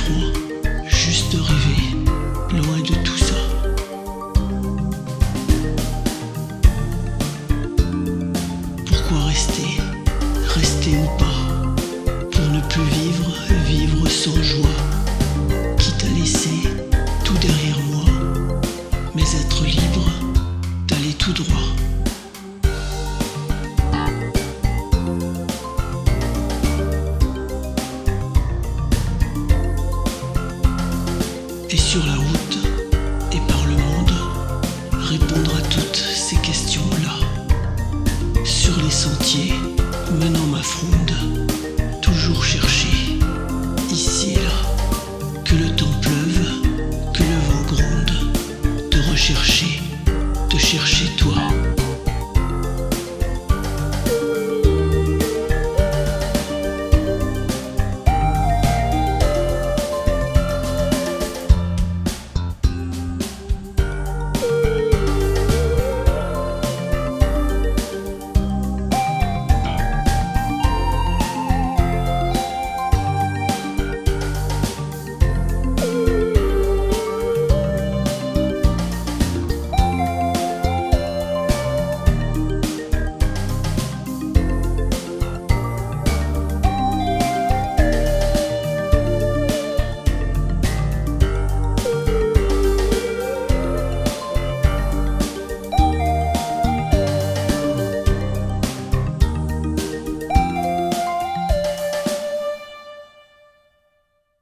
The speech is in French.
froid, juste rêver, loin de tout ça. Pourquoi rester, rester ou pas, pour ne plus vivre, vivre sans joie, quitte à laisser tout derrière moi, mais être libre d'aller tout droit. Et sur la route et par le monde, répondre à toutes ces questions-là. Sur les sentiers menant ma fronde, toujours chercher, ici et là, que le temps pleuve, que le vent gronde, te rechercher, te chercher toi.